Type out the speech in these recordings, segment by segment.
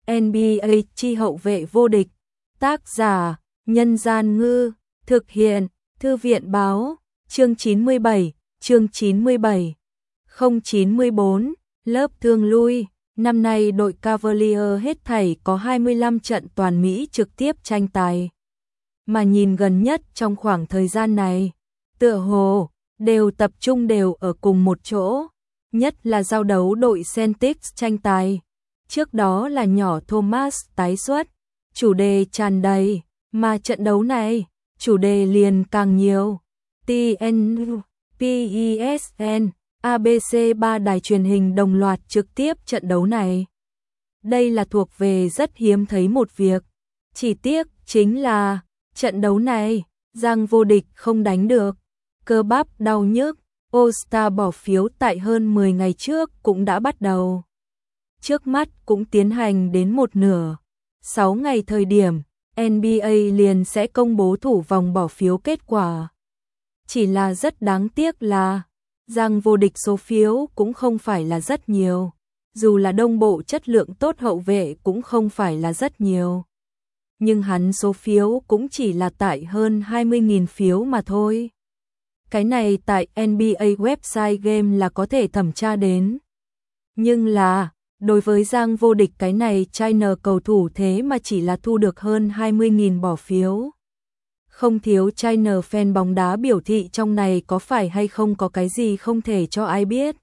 NBA chi hậu vệ vô địch. Tác giả: Nhân Gian Ngư. Thực hiện: Thư viện Báo. Chương 97. Chương 97. 094. Lớp thương lui. Năm nay đội Cavalier hết thảy có 25 trận toàn Mỹ trực tiếp tranh tài. Mà nhìn gần nhất trong khoảng thời gian này, tựa hồ đều tập trung đều ở cùng một chỗ, nhất là giao đấu đội Celtics tranh tài. Trước đó là nhỏ Thomas tái xuất, chủ đề tràn đầy, mà trận đấu này, chủ đề liền càng nhiều. TNT, PESN, ABC 3 đài truyền hình đồng loạt trực tiếp trận đấu này. Đây là thuộc về rất hiếm thấy một việc. Chỉ tiếc chính là trận đấu này, Giang vô địch không đánh được. Cơ bắp đau nhức, All-Star bỏ phiếu tại hơn 10 ngày trước cũng đã bắt đầu. Trước mắt cũng tiến hành đến một nửa. 6 ngày thời điểm, NBA liền sẽ công bố thủ vòng bỏ phiếu kết quả. Chỉ là rất đáng tiếc là Giang vô địch số phiếu cũng không phải là rất nhiều. Dù là đông bộ chất lượng tốt hậu vệ cũng không phải là rất nhiều. Nhưng hắn số phiếu cũng chỉ là tại hơn 20.000 phiếu mà thôi. Cái này tại NBA website game là có thể thẩm tra đến. Nhưng là, đối với Giang vô địch cái này China cầu thủ thế mà chỉ là thu được hơn 20.000 bỏ phiếu. Không thiếu China fan bóng đá biểu thị trong này có phải hay không có cái gì không thể cho ai biết.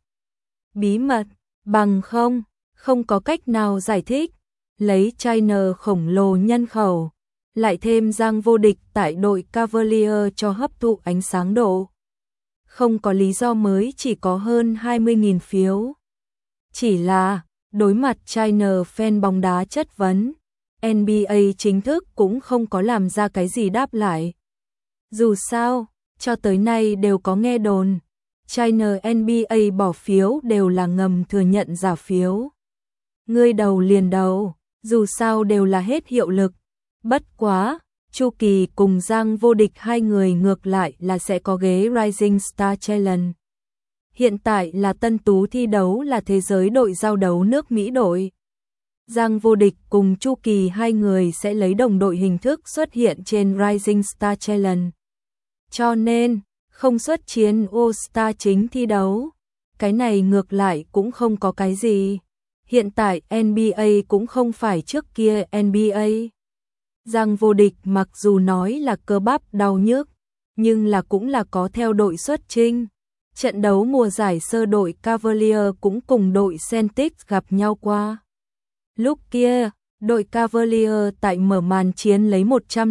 Bí mật, bằng không có cách nào giải thích. Lấy China khổng lồ nhân khẩu, lại thêm Giang vô địch tại đội Cavalier cho hấp thụ ánh sáng độ. Không có lý do mới chỉ có hơn 20.000 phiếu. Chỉ là, đối mặt China fan bóng đá chất vấn, NBA chính thức cũng không có làm ra cái gì đáp lại. Dù sao, cho tới nay đều có nghe đồn, China NBA bỏ phiếu đều là ngầm thừa nhận giả phiếu. Ngươi đầu liền đầu, dù sao đều là hết hiệu lực. Bất quá, Chu Kỳ cùng Giang vô địch hai người ngược lại là sẽ có ghế Rising Star Challenge. Hiện tại là Tân Tú thi đấu là thế giới đội giao đấu nước Mỹ đội. Giang vô địch cùng Chu Kỳ hai người sẽ lấy đồng đội hình thức xuất hiện trên Rising Star Challenge. Cho nên, không xuất chiến All Star chính thi đấu. Cái này ngược lại cũng không có cái gì. Hiện tại NBA cũng không phải trước kia NBA. Giang vô địch mặc dù nói là cơ bắp đau nhức, nhưng là cũng là có theo đội xuất chinh. Trận đấu mùa giải sơ đội Cavalier cũng cùng đội Celtics gặp nhau qua. Lúc kia, đội Cavalier tại mở màn chiến lấy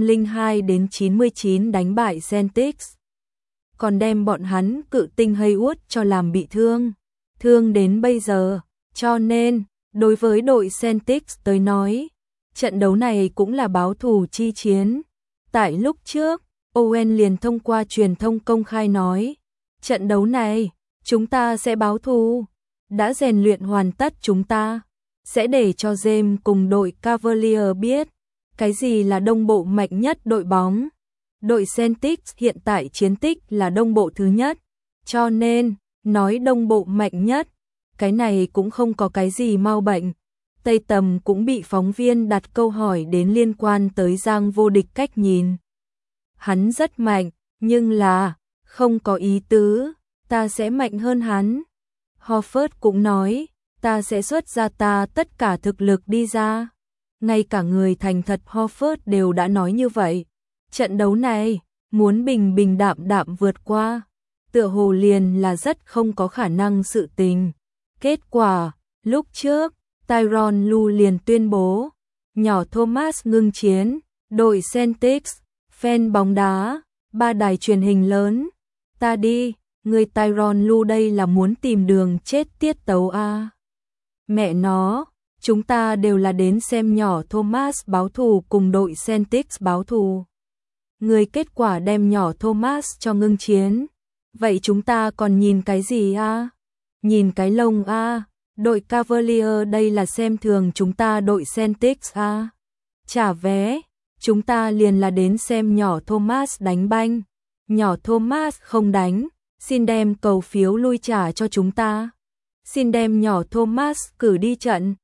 102-99 đánh bại Celtics. Còn đem bọn hắn cự tinh Haywood cho làm bị thương đến bây giờ. Cho nên, đối với đội Celtics tới nói, trận đấu này cũng là báo thù chi chiến. Tại lúc trước, Owen liền thông qua truyền thông công khai nói, trận đấu này, chúng ta sẽ báo thù. Đã rèn luyện hoàn tất chúng ta sẽ để cho James cùng đội Cavalier biết cái gì là đông bộ mạnh nhất đội bóng. Đội Celtics hiện tại chiến tích là đông bộ thứ nhất, cho nên, nói đông bộ mạnh nhất, cái này cũng không có cái gì mau bệnh. Tây Tầm cũng bị phóng viên đặt câu hỏi đến liên quan tới Giang vô địch cách nhìn. Hắn rất mạnh, nhưng là, không có ý tứ, ta sẽ mạnh hơn hắn. Horford cũng nói, ta sẽ xuất ra ta tất cả thực lực đi ra. Ngay cả người thành thật Horford đều đã nói như vậy. Trận đấu này, muốn bình bình đạm đạm vượt qua, tựa hồ liền là rất không có khả năng sự tình. Kết quả, lúc trước, Tyronn Lue liền tuyên bố, nhỏ Thomas ngưng chiến, đội Celtics, fan bóng đá, 3 đài truyền hình lớn. Ta đi, người Tyronn Lue đây là muốn tìm đường chết tiết tấu a. Mẹ nó, chúng ta đều là đến xem nhỏ Thomas báo thù cùng đội Celtics báo thù. Người kết quả đem nhỏ Thomas cho ngưng chiến. Vậy chúng ta còn nhìn cái gì a? Nhìn cái lông a. Đội Cavalier đây là xem thường chúng ta đội Celtics a. Trả vé, chúng ta liền là đến xem nhỏ Thomas đánh banh. Nhỏ Thomas không đánh, xin đem cầu phiếu lui trả cho chúng ta. Xin đem nhỏ Thomas cử đi trận.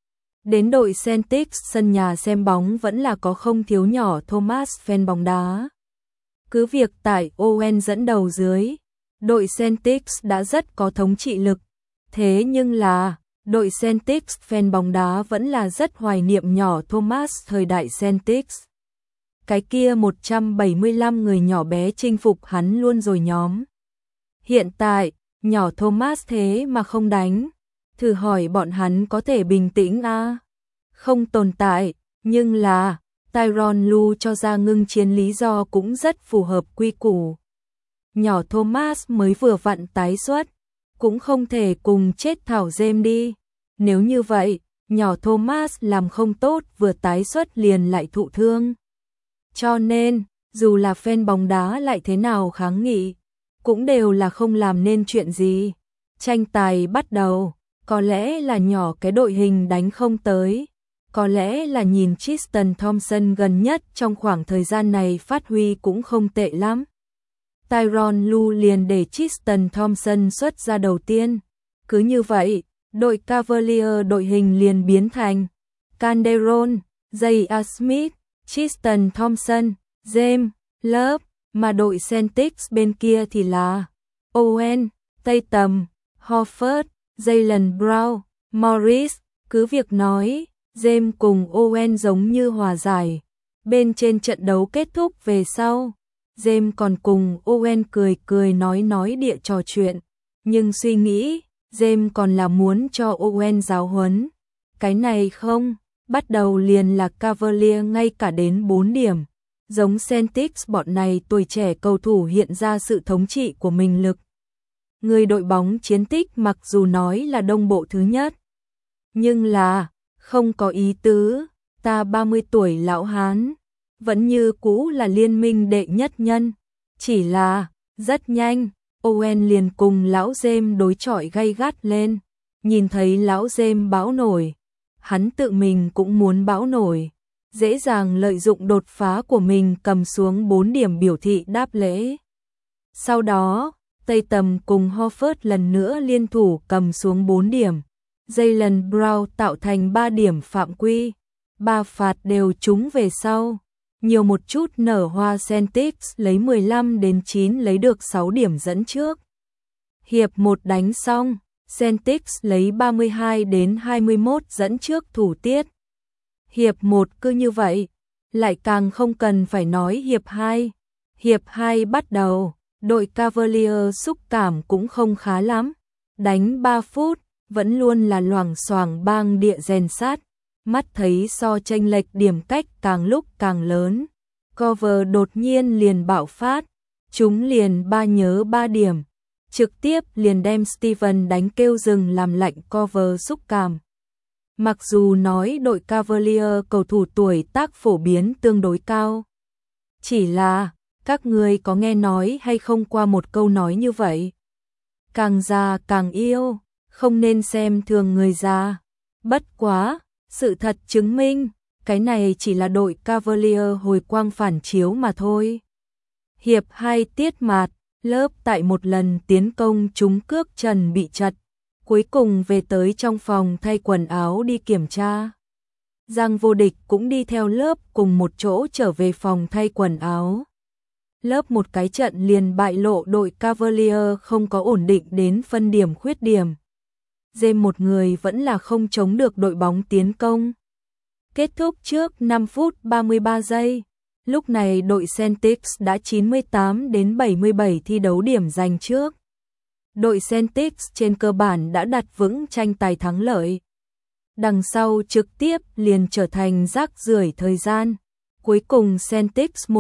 Đến đội Celtics sân nhà xem bóng vẫn là có không thiếu nhỏ Thomas fan bóng đá. Cứ việc tại Owen dẫn đầu dưới, đội Celtics đã rất có thống trị lực, thế nhưng là đội Celtics fan bóng đá vẫn là rất hoài niệm nhỏ Thomas thời đại Celtics. Cái kia 175 người nhỏ bé chinh phục hắn luôn rồi nhóm. Hiện tại, nhỏ Thomas thế mà không đánh. Thử hỏi bọn hắn có thể bình tĩnh à? Không tồn tại, nhưng là Tyronn Lue cho ra ngưng chiến lý do cũng rất phù hợp quy củ. Nhỏ Thomas mới vừa vặn tái xuất, cũng không thể cùng chết thảo James đi. Nếu như vậy, nhỏ Thomas làm không tốt vừa tái xuất liền lại thụ thương. Cho nên, dù là fan bóng đá lại thế nào kháng nghị, cũng đều là không làm nên chuyện gì. Tranh tài bắt đầu, có lẽ là nhỏ cái đội hình đánh không tới, có lẽ là nhìn Tristan Thompson gần nhất trong khoảng thời gian này phát huy cũng không tệ lắm. Tyronn Lue liền để Tristan Thompson xuất ra đầu tiên. Cứ như vậy, đội Cavalier đội hình liền biến thành Calderon, J.R. Smith, Tristan Thompson, James, Love, mà đội Celtics bên kia thì là Owen, Tatum, Horford, Jaylen Brown, Morris. Cứ việc nói, James cùng Owen giống như hòa giải. Bên trên trận đấu kết thúc về sau, James còn cùng Owen cười nói địa trò chuyện. Nhưng suy nghĩ, James còn là muốn cho Owen giáo huấn. Cái này không, bắt đầu liền là Cavalier ngay cả đến 4 điểm. Giống Celtics bọn này tuổi trẻ cầu thủ hiện ra sự thống trị của mình lực. Người đội bóng chiến tích mặc dù nói là đông bộ thứ nhất, nhưng là không có ý tứ, ta 30 tuổi lão hán, vẫn như cũ là liên minh đệ nhất nhân. Chỉ là, rất nhanh, Owen liền cùng lão James đối chọi gay gắt lên. Nhìn thấy lão James bão nổi, hắn tự mình cũng muốn bão nổi. Dễ dàng lợi dụng đột phá của mình cầm xuống 4 điểm biểu thị đáp lễ. Sau đó, Tatum cùng Horford lần nữa liên thủ cầm xuống 4 điểm. Jaylen Brown tạo thành 3 điểm phạm quy, 3 phạt đều trúng về sau. Nhiều một chút nở hoa Celtics lấy 15-9 lấy được 6 điểm dẫn trước. Hiệp 1 đánh xong, Celtics lấy 32-21 dẫn trước thủ tiết. Hiệp 1 cứ như vậy, lại càng không cần phải nói hiệp 2. Hiệp 2 bắt đầu, đội Cavalier xúc cảm cũng không khá lắm. Đánh 3 phút, vẫn luôn là loảng xoảng bang địa rèn sát. Mắt thấy so chênh lệch điểm cách càng lúc càng lớn. Cover đột nhiên liền bạo phát, chúng liền 3 nhớ 3 điểm. Trực tiếp liền đem Steven đánh kêu dừng làm lạnh Cover xúc cảm. Mặc dù nói đội Cavalier cầu thủ tuổi tác phổ biến tương đối cao. Chỉ là, các người có nghe nói hay không qua một câu nói như vậy? Càng già càng yêu, không nên xem thường người già. Bất quá, sự thật chứng minh, cái này chỉ là đội Cavalier hồi quang phản chiếu mà thôi. Hiệp 2 tiết mạt, Lớp tại một lần tiến công trúng cước trần bị chật. Cuối cùng về tới trong phòng thay quần áo đi kiểm tra. Giang Vô Địch cũng đi theo Lớp cùng một chỗ trở về phòng thay quần áo. Lớp một cái trận liền bại lộ đội Cavalier không có ổn định đến phân điểm khuyết điểm. James một người vẫn là không chống được đội bóng tiến công. Kết thúc trước 5 phút 33 giây. Lúc này đội Celtics đã 98-77 thi đấu điểm giành trước. Đội Celtics trên cơ bản đã đặt vững tranh tài thắng lợi. Đằng sau trực tiếp liền trở thành rác rưởi thời gian. Cuối cùng Celtics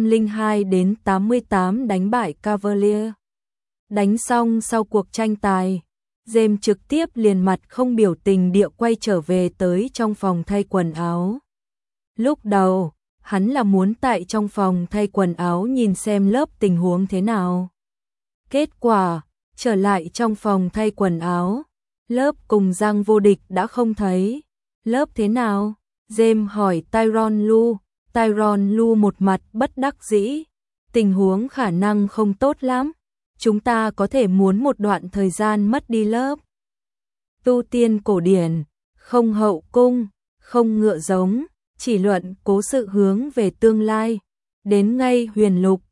102-88 đánh bại Cavalier. Đánh xong sau cuộc tranh tài, James trực tiếp liền mặt không biểu tình địa quay trở về tới trong phòng thay quần áo. Lúc đầu, hắn là muốn tại trong phòng thay quần áo nhìn xem Lớp tình huống thế nào. Kết quả, trở lại trong phòng thay quần áo, Lớp cùng Giang Vô Địch đã không thấy. Lớp thế nào? James hỏi Tyronn Lue. Tyronn Lue một mặt bất đắc dĩ. Tình huống khả năng không tốt lắm. Chúng ta có thể muốn một đoạn thời gian mất đi Lớp. Tu tiên cổ điển, không hậu cung, không ngựa giống, chỉ luận cố sự hướng về tương lai. Đến ngay huyền lục,